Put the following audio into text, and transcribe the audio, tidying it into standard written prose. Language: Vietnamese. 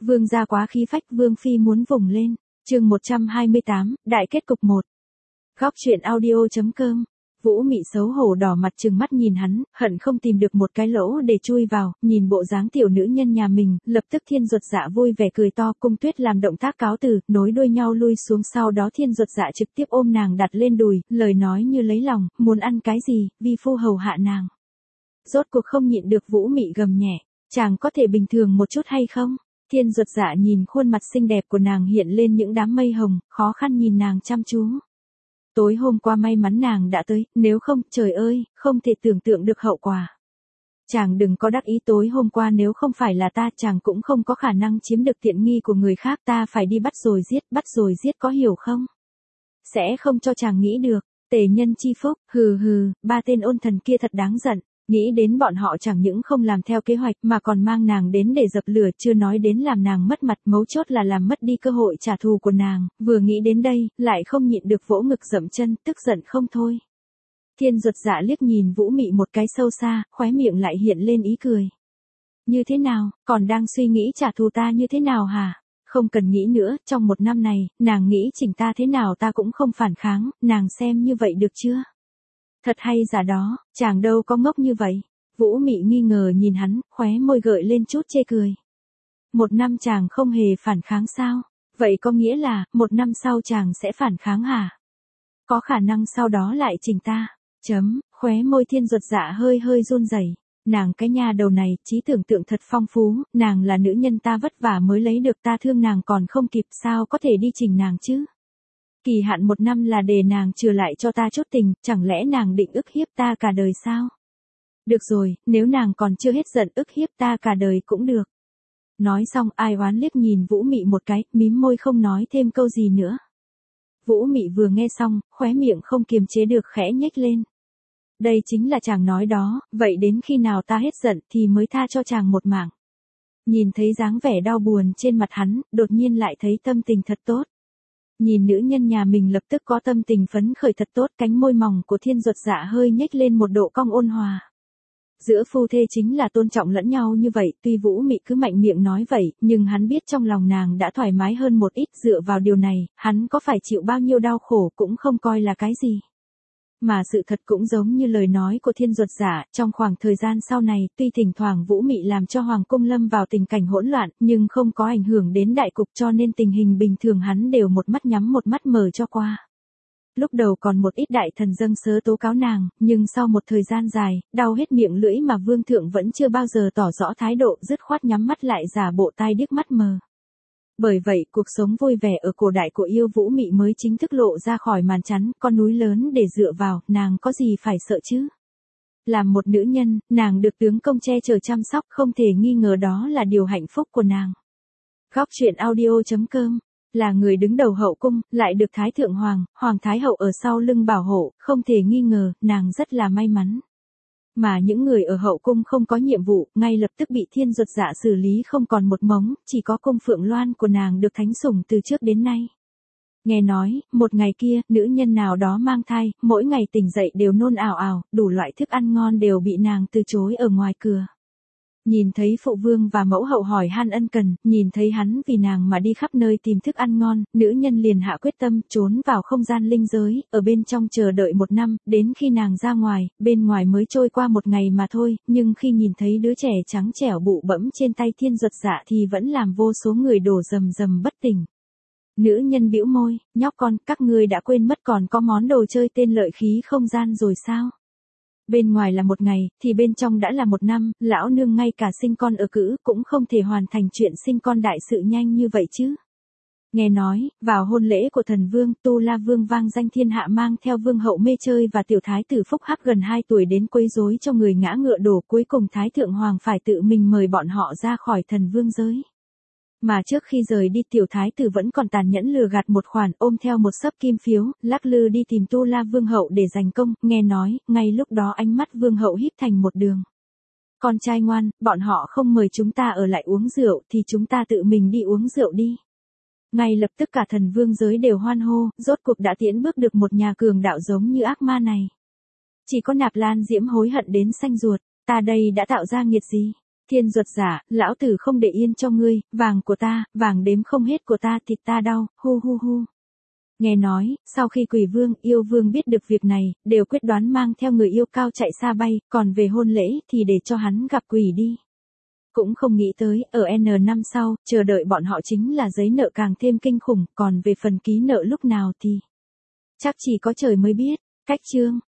Vương gia quá khí phách, vương phi muốn vùng lên. Chương 128, đại kết cục 1. Góc truyện audio.com. Vũ Mị xấu hổ đỏ mặt trừng mắt nhìn hắn, hận không tìm được một cái lỗ để chui vào, nhìn bộ dáng tiểu nữ nhân nhà mình, lập tức Thiên Duật Dạ vui vẻ cười to. Cung Tuyết làm động tác cáo từ, nối đuôi nhau lui xuống, sau đó Thiên Duật Dạ trực tiếp ôm nàng đặt lên đùi, lời nói như lấy lòng, muốn ăn cái gì, vi phu hầu hạ nàng. Rốt cuộc không nhịn được, Vũ Mị gầm nhẹ, chàng có thể bình thường một chút hay không? Thiên Duật Dạ nhìn khuôn mặt xinh đẹp của nàng hiện lên những đám mây hồng, khó khăn nhìn nàng chăm chú. Tối hôm qua may mắn nàng đã tới, nếu không, trời ơi, không thể tưởng tượng được hậu quả. Chàng đừng có đắc ý, tối hôm qua nếu không phải là ta, chàng cũng không có khả năng chiếm được tiện nghi của người khác, ta phải đi bắt rồi giết, có hiểu không? Sẽ không cho chàng nghĩ được, tề nhân chi phúc, hừ, ba tên ôn thần kia thật đáng giận. Nghĩ đến bọn họ chẳng những không làm theo kế hoạch mà còn mang nàng đến để dập lửa, chưa nói đến làm nàng mất mặt, mấu chốt là làm mất đi cơ hội trả thù của nàng, vừa nghĩ đến đây, lại không nhịn được vỗ ngực dậm chân, tức giận không thôi. Thiên Duật Dạ liếc nhìn Vũ Mị một cái sâu xa, khóe miệng lại hiện lên ý cười. Như thế nào, còn đang suy nghĩ trả thù ta như thế nào hả? Không cần nghĩ nữa, trong một năm này, nàng nghĩ chỉnh ta thế nào ta cũng không phản kháng, nàng xem như vậy được chưa? Thật hay giả đó, chàng đâu có ngốc như vậy. Vũ Mị nghi ngờ nhìn hắn, khóe môi gợi lên chút chê cười. Một năm chàng không hề phản kháng sao? Vậy có nghĩa là, một năm sau chàng sẽ phản kháng hả? Có khả năng sau đó lại chỉnh ta. Khóe môi Thiên Duật Dạ hơi run rẩy. Nàng cái nhà đầu này, trí tưởng tượng thật phong phú, nàng là nữ nhân ta vất vả mới lấy được, ta thương nàng còn không kịp, sao có thể đi chỉnh nàng chứ? Kỳ hạn một năm là để nàng trừ lại cho ta chút tình, chẳng lẽ nàng định ức hiếp ta cả đời sao? Được rồi, nếu nàng còn chưa hết giận, ức hiếp ta cả đời cũng được. Nói xong, ai oán liếc nhìn Vũ Mị một cái, mím môi không nói thêm câu gì nữa. Vũ Mị vừa nghe xong, khóe miệng không kiềm chế được khẽ nhếch lên. Đây chính là chàng nói đó, vậy đến khi nào ta hết giận thì mới tha cho chàng một mạng. Nhìn thấy dáng vẻ đau buồn trên mặt hắn, đột nhiên lại thấy tâm tình thật tốt. Nhìn nữ nhân nhà mình lập tức có tâm tình phấn khởi thật tốt, cánh môi mỏng của Thiên Duật Dạ hơi nhếch lên một độ cong ôn hòa. Giữa phu thê chính là tôn trọng lẫn nhau như vậy, tuy Vũ Mị cứ mạnh miệng nói vậy, nhưng hắn biết trong lòng nàng đã thoải mái hơn một ít, dựa vào điều này, hắn có phải chịu bao nhiêu đau khổ cũng không coi là cái gì. Mà sự thật cũng giống như lời nói của Thiên Duật Dạ, trong khoảng thời gian sau này, tuy thỉnh thoảng Vũ Mị làm cho Hoàng cung lâm vào tình cảnh hỗn loạn, nhưng không có ảnh hưởng đến đại cục, cho nên tình hình bình thường hắn đều một mắt nhắm một mắt mở cho qua. Lúc đầu còn một ít đại thần dâng sớ tố cáo nàng, nhưng sau một thời gian dài, đau hết miệng lưỡi mà vương thượng vẫn chưa bao giờ tỏ rõ thái độ, dứt khoát nhắm mắt lại giả bộ tai điếc mắt mờ. Bởi vậy, cuộc sống vui vẻ ở cổ đại của yêu Vũ Mị mới chính thức lộ ra khỏi màn chắn, con núi lớn để dựa vào, nàng có gì phải sợ chứ? Làm một nữ nhân, nàng được tướng công che chở chăm sóc, không thể nghi ngờ đó là điều hạnh phúc của nàng. Góc truyện audio.com. Là người đứng đầu hậu cung, lại được Thái Thượng Hoàng Thái Hậu ở sau lưng bảo hộ, không thể nghi ngờ, nàng rất là may mắn. Mà những người ở hậu cung không có nhiệm vụ, ngay lập tức bị Thiên Duật Dạ xử lý không còn một mống, chỉ có cung Phượng Loan của nàng được thánh sủng từ trước đến nay. Nghe nói, một ngày kia, nữ nhân nào đó mang thai, mỗi ngày tỉnh dậy đều nôn ào ào, đủ loại thức ăn ngon đều bị nàng từ chối ở ngoài cửa. Nhìn thấy phụ vương và mẫu hậu hỏi han ân cần, nhìn thấy hắn vì nàng mà đi khắp nơi tìm thức ăn ngon, nữ nhân liền hạ quyết tâm trốn vào không gian linh giới, ở bên trong chờ đợi một năm, đến khi nàng ra ngoài, bên ngoài mới trôi qua một ngày mà thôi, nhưng khi nhìn thấy đứa trẻ trắng trẻo bụ bẫm trên tay Thiên Duật Dạ thì vẫn làm vô số người đổ rầm bất tỉnh. Nữ nhân bĩu môi, nhóc con, các ngươi đã quên mất còn có món đồ chơi tên lợi khí không gian rồi sao? Bên ngoài là một ngày, thì bên trong đã là một năm, lão nương ngay cả sinh con ở cữ cũng không thể hoàn thành chuyện sinh con đại sự nhanh như vậy chứ. Nghe nói, vào hôn lễ của thần vương, Tu La Vương vang danh thiên hạ mang theo vương hậu mê chơi và tiểu thái tử Phúc Hắc gần 2 tuổi đến quấy rối cho người ngã ngựa đổ, cuối cùng Thái Thượng Hoàng phải tự mình mời bọn họ ra khỏi thần vương giới. Mà trước khi rời đi tiểu thái tử vẫn còn tàn nhẫn lừa gạt một khoản, ôm theo một xấp kim phiếu, lắc lư đi tìm Tu La Vương hậu để giành công, nghe nói, ngay lúc đó ánh mắt vương hậu híp thành một đường. Con trai ngoan, bọn họ không mời chúng ta ở lại uống rượu thì chúng ta tự mình đi uống rượu đi. Ngay lập tức cả thần vương giới đều hoan hô, rốt cuộc đã tiến bước được một nhà cường đạo giống như ác ma này. Chỉ có Nạp Lan Diễm hối hận đến xanh ruột, ta đây đã tạo ra nghiệt gì? Thiên Duật giả, lão tử không để yên cho ngươi, vàng của ta, vàng đếm không hết của ta, thịt ta đau, hu hu hu. Nghe nói, sau khi Quỷ Vương, Yêu Vương biết được việc này, đều quyết đoán mang theo người yêu cao chạy xa bay, còn về hôn lễ thì để cho hắn gặp quỷ đi. Cũng không nghĩ tới, ở N năm sau, chờ đợi bọn họ chính là giấy nợ càng thêm kinh khủng, còn về phần ký nợ lúc nào thì chắc chỉ có trời mới biết. Cách chương